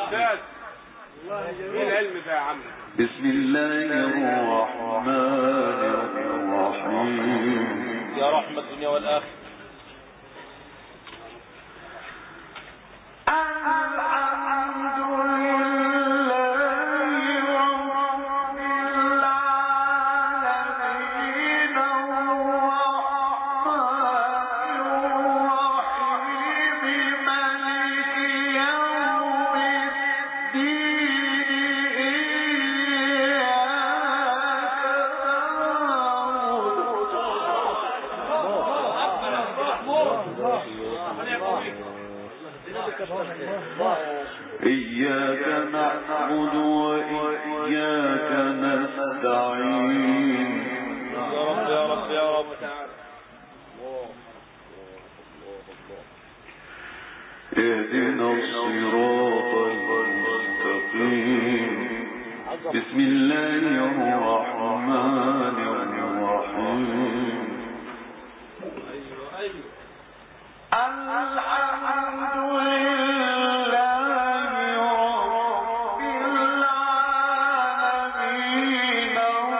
استاذ ايه العلم ده يا عم؟ بسم الله الرحمن الرحيم. يا رحمة الدنيا والآخرة. إياك نعبد وإياك نستعين. يا رب يا رب يا رب. اهدنا الصراط المستقيم. بسم الله الرحمن الرحيم. الحمد لله رب العالمين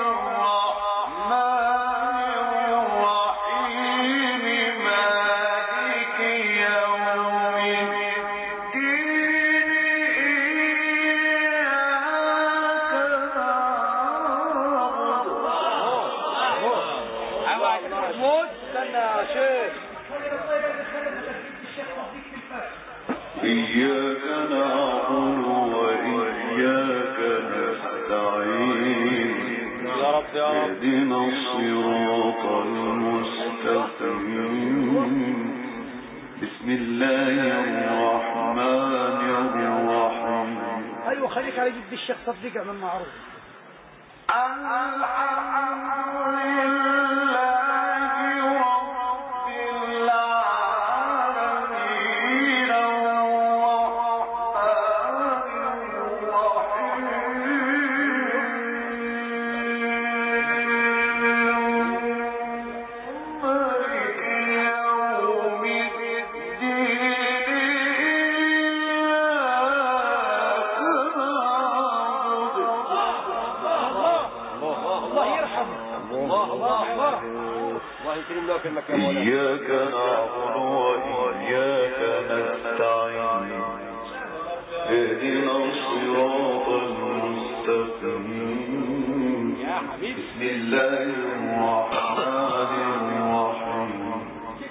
الرحمن الرحيم مالك يوم الدين إياك نعبد. استنى يا شيخ. إياك نعبد وإياك نستعين. يا رب يا رب. اهدنا الصراط المستقيم. بسم الله الرحمن الرحيم. ايوه خليك على جد الشيخ صديق اعمل معروف. الحمد لله رب العالمين الرحمن الرحيم مالك يوم إياك نعبد وإياك نستعين. اهدنا الصراط المستقيم. بسم الله الرحمن الرحيم.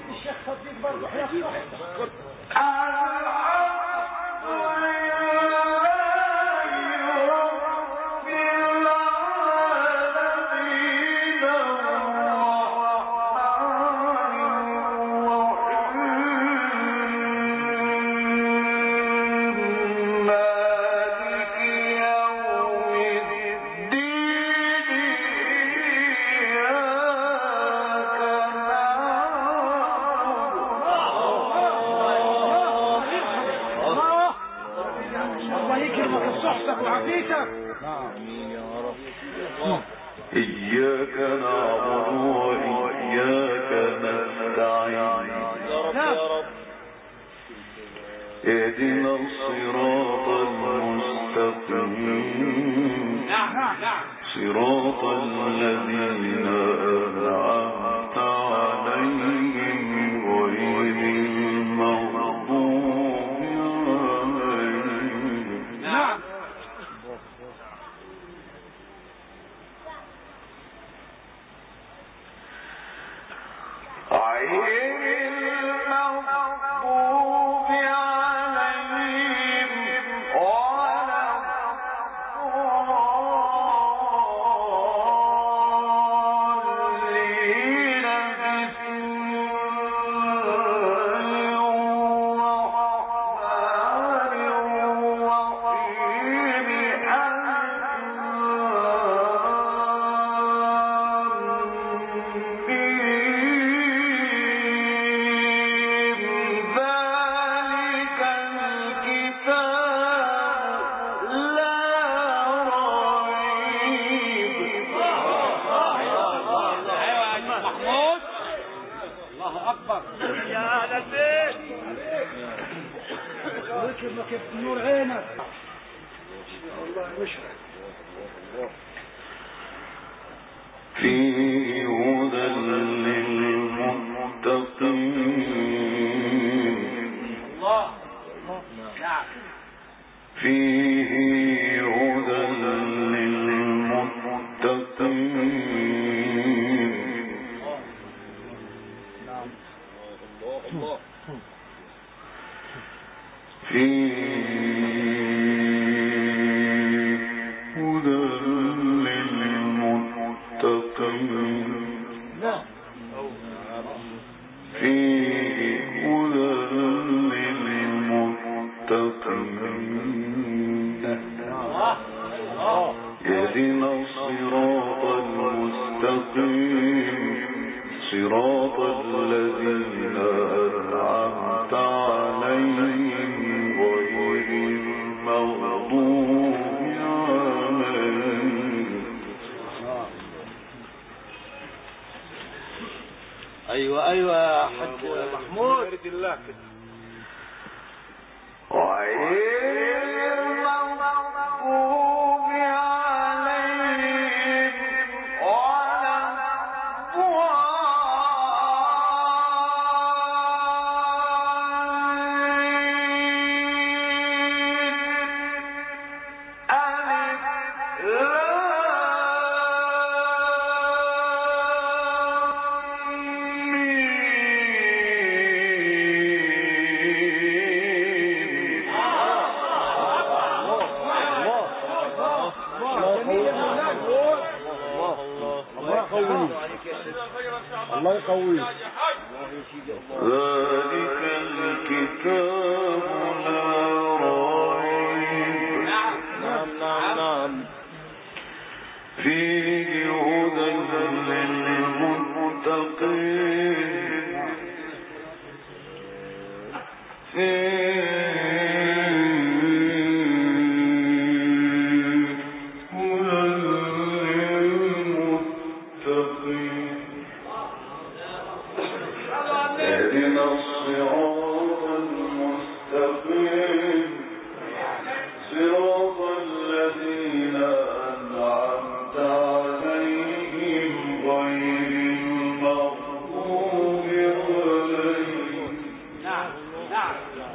إياك نعبد وإياك نستعين. اهدنا الصراط المستقيم. صراط الذين أنعمت عليهم غير المغضوب عليهم. نور عينك. والله مشرق. فيه هدى للمتقين الله. نعم. فيه هدى للمتقين فيه هدى للمتقين فيه هدى للمتقين يهدنا الصراط المستقيم صراط الذين أنعمت عليهم غير المغضوب عليهم. ايوه ايوه يا حاج محمود. بارك الله كده. الله يقوي. ذلك الكتاب لا ريب نعم فيه هدى للمتقين اهدنا الصراط المستقيم صراط الذين أنعمت عليهم غير المغضوب عليهم. نعم نعم.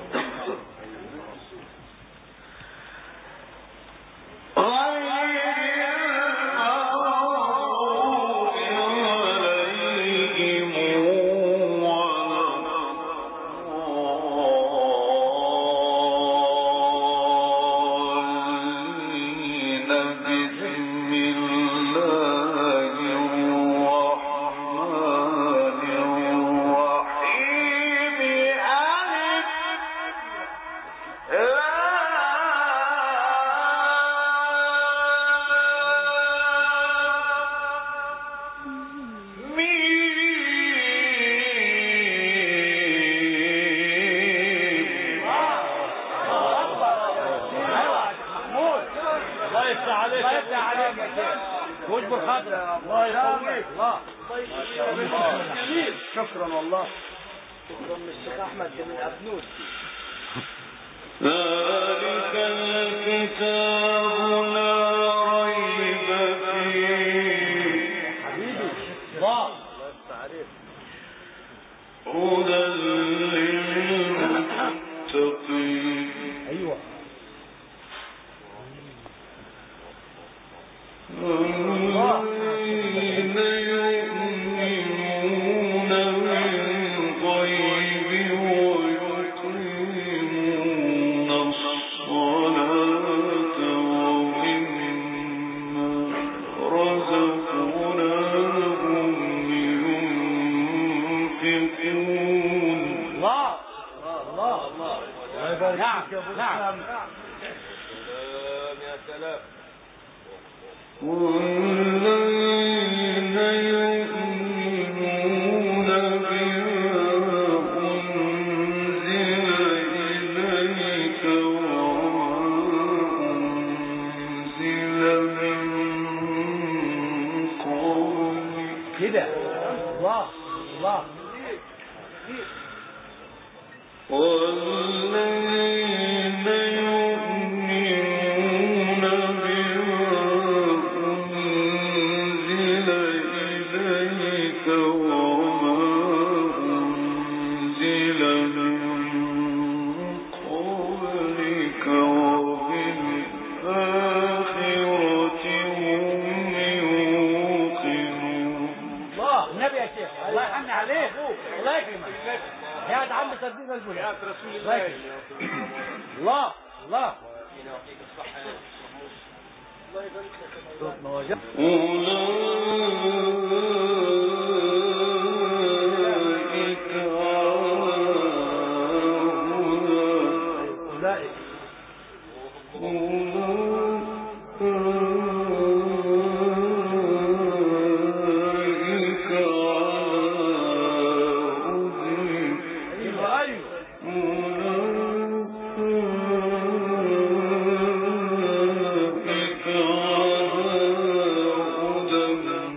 واجبر خاطر. الله يسلمك. الله شكرا والله. شكرا من الشيخ احمد من ابنود. ذلك الكتاب لا ريب فيه حبيبي الله هدى للمتقين. ايوه الذين يؤمنون بالغيب ويقيمون الصلاة ومما رزقناهم ينفقون. الله الله الله. نعم نعم. سلام يا سلام. والذين يؤمنون بما أنزل إليك وما أنزل من قبلك كده. الله الله. والذين يؤمنون الله الله يبارك لك يا صوت مولانا. مواجهة أولئك أولئك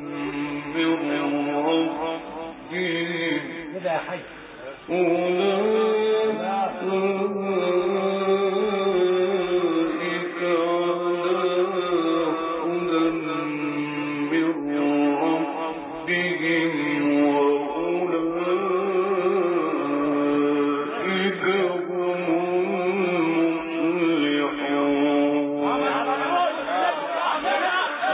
أولئك